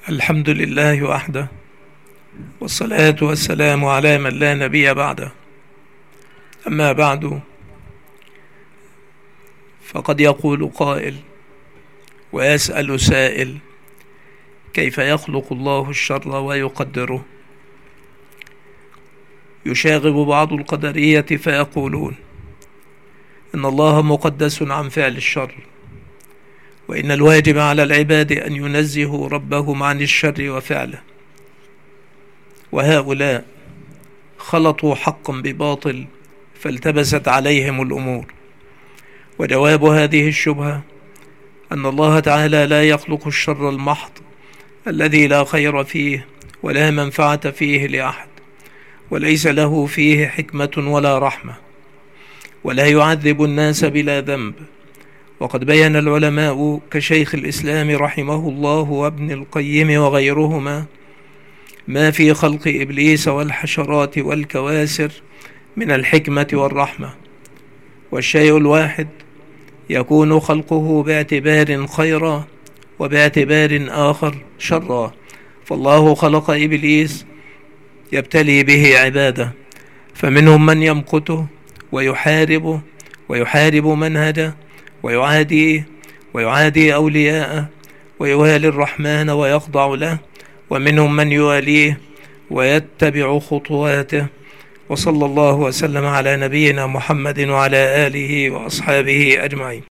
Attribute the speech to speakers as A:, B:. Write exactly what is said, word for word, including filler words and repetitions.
A: الحمد لله وحده، والصلاة والسلام على من لا نبي بعده. أما بعد، فقد يقول قائل ويسأل سائل: كيف يخلق الله الشر ويقدره؟ يشاغب بعض القدرية فيقولون إن الله مقدس عن فعل الشر، وإن الواجب على العباد أن ينزهوا ربهم عن الشر وفعله. وهؤلاء خلطوا حقا بباطل فالتبست عليهم الأمور. وجواب هذه الشبهة أن الله تعالى لا يخلق الشر المحض الذي لا خير فيه ولا منفعة فيه لأحد، وليس له فيه حكمة ولا رحمة، ولا يعذب الناس بلا ذنب. وقد بين العلماء كشيخ الإسلام رحمه الله وابن القيم وغيرهما ما في خلق إبليس والحشرات والكواسر من الحكمة والرحمة. والشيء الواحد يكون خلقه باعتبار خيرا وباعتبار آخر شرا. فالله خلق إبليس يبتلي به عباده، فمنهم من يمقته ويحاربه ويحارب منهجه ويعاديه ويعادي أولياءه ويوالي الرحمن ويخضع له، ومنهم من يواليه ويتبع خطواته. وصلى الله وسلم على نبينا محمد وعلى آله وأصحابه أجمعين.